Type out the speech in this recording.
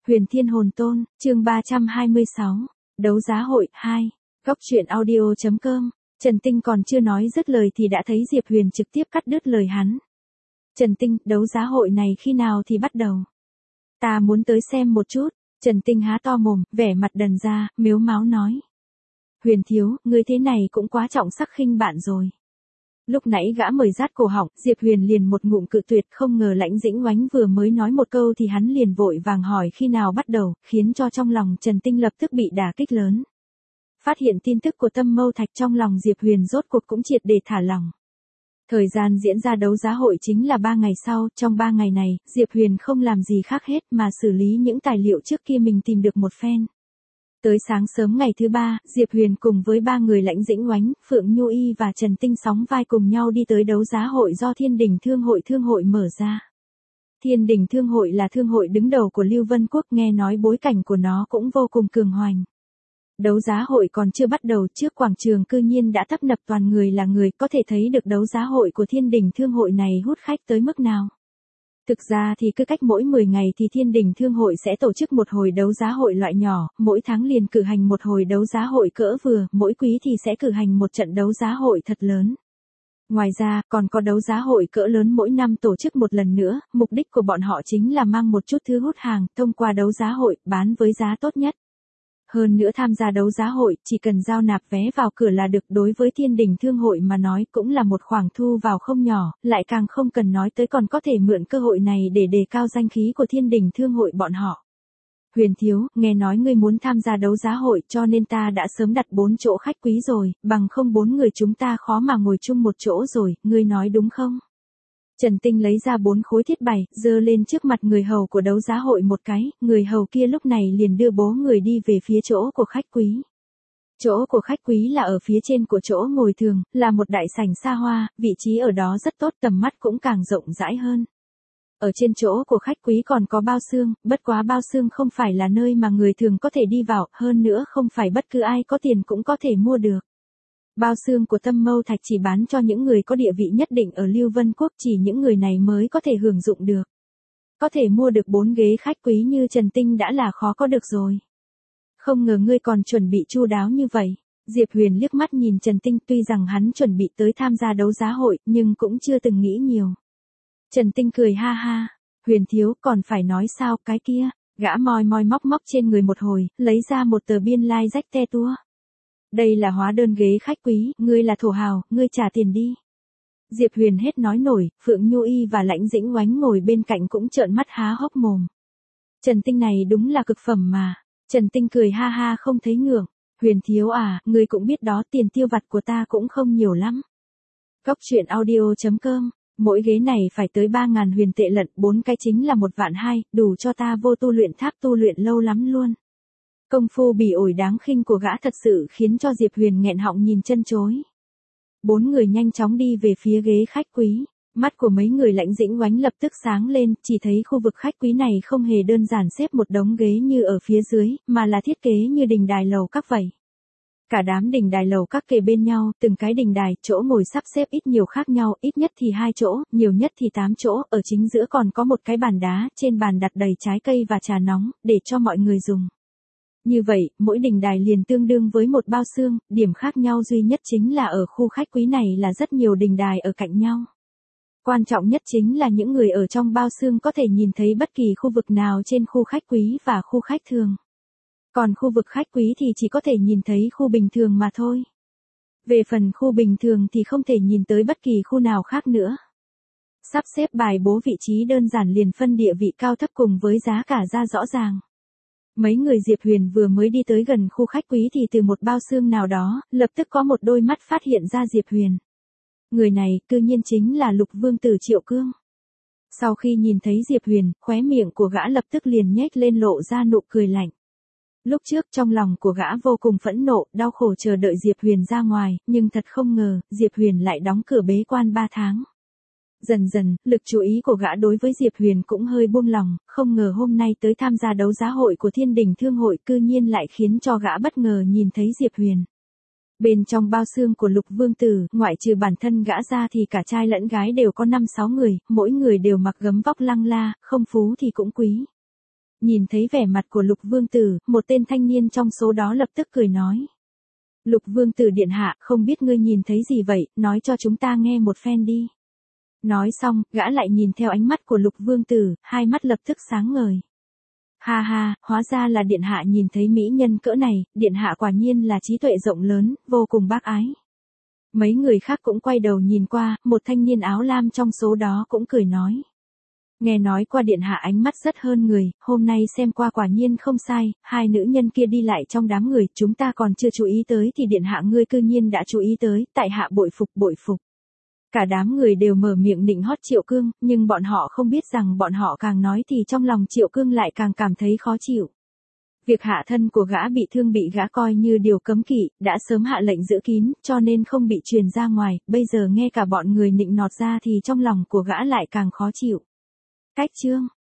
Huyền Thiên Hồn Tôn, chương 326, đấu giá hội 2, góc truyện audio.com. Trần Tinh còn chưa nói dứt lời thì đã thấy Diệp Huyền trực tiếp cắt đứt lời hắn. Trần Tinh, đấu giá hội này khi nào thì bắt đầu? Ta muốn tới xem một chút. Trần Tinh há to mồm, vẻ mặt đần ra, mếu máo nói. Huyền thiếu, ngươi thế này cũng quá trọng sắc khinh bạn rồi. Lúc nãy gã mời rát cổ họng, Diệp Huyền liền một ngụm cự tuyệt, không ngờ Lãnh Dĩnh Oánh vừa mới nói một câu thì hắn liền vội vàng hỏi khi nào bắt đầu, khiến cho trong lòng Trần Tinh lập tức bị đả kích lớn. Phát hiện tin tức của Tâm Mâu Thạch trong lòng Diệp Huyền rốt cuộc cũng triệt để thả lỏng. Thời gian diễn ra đấu giá hội chính là 3 ngày sau, trong 3 ngày này, Diệp Huyền không làm gì khác hết mà xử lý những tài liệu trước kia mình tìm được một phen. Tới sáng sớm ngày thứ 3, Diệp Huyền cùng với 3 người Lãnh Dĩnh Oánh, Phượng Nhu Y và Trần Tinh sóng vai cùng nhau đi tới đấu giá hội do Thiên Đình Thương hội mở ra. Thiên Đình Thương hội là thương hội đứng đầu của Lưu Vân Quốc, nghe nói bối cảnh của nó cũng vô cùng cường hoành. Đấu giá hội còn chưa bắt đầu trước quảng trường cư nhiên đã tấp nập toàn người là người, có thể thấy được đấu giá hội của Thiên Đình Thương hội này hút khách tới mức nào. Thực ra thì cứ cách mỗi 10 ngày thì Thiên Đình Thương hội sẽ tổ chức một hồi đấu giá hội loại nhỏ, mỗi tháng liền cử hành một hồi đấu giá hội cỡ vừa, mỗi quý thì sẽ cử hành một trận đấu giá hội thật lớn. Ngoài ra, còn có đấu giá hội cỡ lớn mỗi năm tổ chức một lần nữa, mục đích của bọn họ chính là mang một chút thứ hút hàng, thông qua đấu giá hội, bán với giá tốt nhất. Hơn nữa tham gia đấu giá hội, chỉ cần giao nạp vé vào cửa là được, đối với Thiên Đình Thương hội mà nói cũng là một khoản thu vào không nhỏ, lại càng không cần nói tới còn có thể mượn cơ hội này để đề cao danh khí của Thiên Đình Thương hội bọn họ. Huyền thiếu, nghe nói ngươi muốn tham gia đấu giá hội cho nên ta đã sớm đặt 4 chỗ khách quý rồi, bằng không 4 người chúng ta khó mà ngồi chung một chỗ rồi, ngươi nói đúng không? Trần Tinh lấy ra 4 khối thiết bày, giơ lên trước mặt người hầu của đấu giá hội một cái, người hầu kia lúc này liền đưa bố người đi về phía chỗ của khách quý. Chỗ của khách quý là ở phía trên của chỗ ngồi thường, là một đại sảnh xa hoa, vị trí ở đó rất tốt, tầm mắt cũng càng rộng rãi hơn. Ở trên chỗ của khách quý còn có bao xương, bất quá bao xương không phải là nơi mà người thường có thể đi vào, hơn nữa không phải bất cứ ai có tiền cũng có thể mua được. Bao xương của Tâm Mâu Thạch chỉ bán cho những người có địa vị nhất định ở Lưu Vân Quốc, chỉ những người này mới có thể hưởng dụng được. Có thể mua được 4 ghế khách quý như Trần Tinh đã là khó có được rồi. Không ngờ ngươi còn chuẩn bị chu đáo như vậy. Diệp Huyền liếc mắt nhìn Trần Tinh, tuy rằng hắn chuẩn bị tới tham gia đấu giá hội, nhưng cũng chưa từng nghĩ nhiều. Trần Tinh cười ha ha, Huyền thiếu còn phải nói sao cái kia, gã moi móc móc trên người một hồi, lấy ra một tờ biên lai rách te tua. Đây là hóa đơn ghế khách quý, ngươi là thổ hào, ngươi trả tiền đi. Diệp Huyền hết nói nổi, Phượng Nhu Y và Lãnh Dĩnh Oánh ngồi bên cạnh cũng trợn mắt há hốc mồm. Trần Tinh này đúng là cực phẩm mà. Trần Tinh cười ha ha không thấy ngượng. Huyền thiếu à, ngươi cũng biết đó, tiền tiêu vặt của ta cũng không nhiều lắm. Góc truyện audio.com, mỗi ghế này phải tới 3.000 huyền tệ lận, 4 cái chính là 1.200.000, đủ cho ta vô tu luyện tháp tu luyện lâu lắm luôn. Công phu bỉ ổi đáng khinh của gã thật sự khiến cho Diệp Huyền nghẹn họng nhìn chân chối. 4 người nhanh chóng đi về phía ghế khách quý. Mắt của mấy người Lãnh Dĩnh Oánh lập tức sáng lên, chỉ thấy khu vực khách quý này không hề đơn giản xếp một đống ghế như ở phía dưới, mà là thiết kế như đình đài lầu các vậy. Cả đám đình đài lầu các kề bên nhau, từng cái đình đài, chỗ ngồi sắp xếp ít nhiều khác nhau, ít nhất thì 2 chỗ, nhiều nhất thì 8 chỗ, ở chính giữa còn có một cái bàn đá, trên bàn đặt đầy trái cây và trà nóng, để cho mọi người dùng. Như vậy, mỗi đình đài liền tương đương với một bao xương, điểm khác nhau duy nhất chính là ở khu khách quý này là rất nhiều đình đài ở cạnh nhau. Quan trọng nhất chính là những người ở trong bao xương có thể nhìn thấy bất kỳ khu vực nào trên khu khách quý và khu khách thường. Còn khu vực khách quý thì chỉ có thể nhìn thấy khu bình thường mà thôi. Về phần khu bình thường thì không thể nhìn tới bất kỳ khu nào khác nữa. Sắp xếp bài bố vị trí đơn giản liền phân địa vị cao thấp cùng với giá cả ra rõ ràng. Mấy người Diệp Huyền vừa mới đi tới gần khu khách quý thì từ một bao xương nào đó, lập tức có một đôi mắt phát hiện ra Diệp Huyền. Người này, cư nhiên chính là Lục Vương tử Triệu Cương. Sau khi nhìn thấy Diệp Huyền, khóe miệng của gã lập tức liền nhếch lên lộ ra nụ cười lạnh. Lúc trước trong lòng của gã vô cùng phẫn nộ, đau khổ chờ đợi Diệp Huyền ra ngoài, nhưng thật không ngờ, Diệp Huyền lại đóng cửa bế quan 3 tháng. Dần dần, lực chú ý của gã đối với Diệp Huyền cũng hơi buông lỏng, không ngờ hôm nay tới tham gia đấu giá hội của Thiên Đình Thương hội cư nhiên lại khiến cho gã bất ngờ nhìn thấy Diệp Huyền. Bên trong bao xương của Lục Vương Tử, ngoại trừ bản thân gã ra thì cả trai lẫn gái đều có 5-6 người, mỗi người đều mặc gấm vóc lăng la, không phú thì cũng quý. Nhìn thấy vẻ mặt của Lục Vương Tử, một tên thanh niên trong số đó lập tức cười nói. Lục Vương Tử điện hạ, không biết ngươi nhìn thấy gì vậy, nói cho chúng ta nghe một phen đi. Nói xong, gã lại nhìn theo ánh mắt của Lục Vương Tử, hai mắt lập tức sáng ngời. Ha ha, hóa ra là điện hạ nhìn thấy mỹ nhân cỡ này, điện hạ quả nhiên là trí tuệ rộng lớn, vô cùng bác ái. Mấy người khác cũng quay đầu nhìn qua, một thanh niên áo lam trong số đó cũng cười nói. Nghe nói qua điện hạ ánh mắt rất hơn người, hôm nay xem qua quả nhiên không sai, hai nữ nhân kia đi lại trong đám người, chúng ta còn chưa chú ý tới thì điện hạ ngươi cư nhiên đã chú ý tới, tại hạ bội phục bội phục. Cả đám người đều mở miệng nịnh hót Triệu Cương, nhưng bọn họ không biết rằng bọn họ càng nói thì trong lòng Triệu Cương lại càng cảm thấy khó chịu. Việc hạ thân của gã bị thương bị gã coi như điều cấm kỵ, đã sớm hạ lệnh giữ kín, cho nên không bị truyền ra ngoài, bây giờ nghe cả bọn người nịnh nọt ra thì trong lòng của gã lại càng khó chịu. Cách chương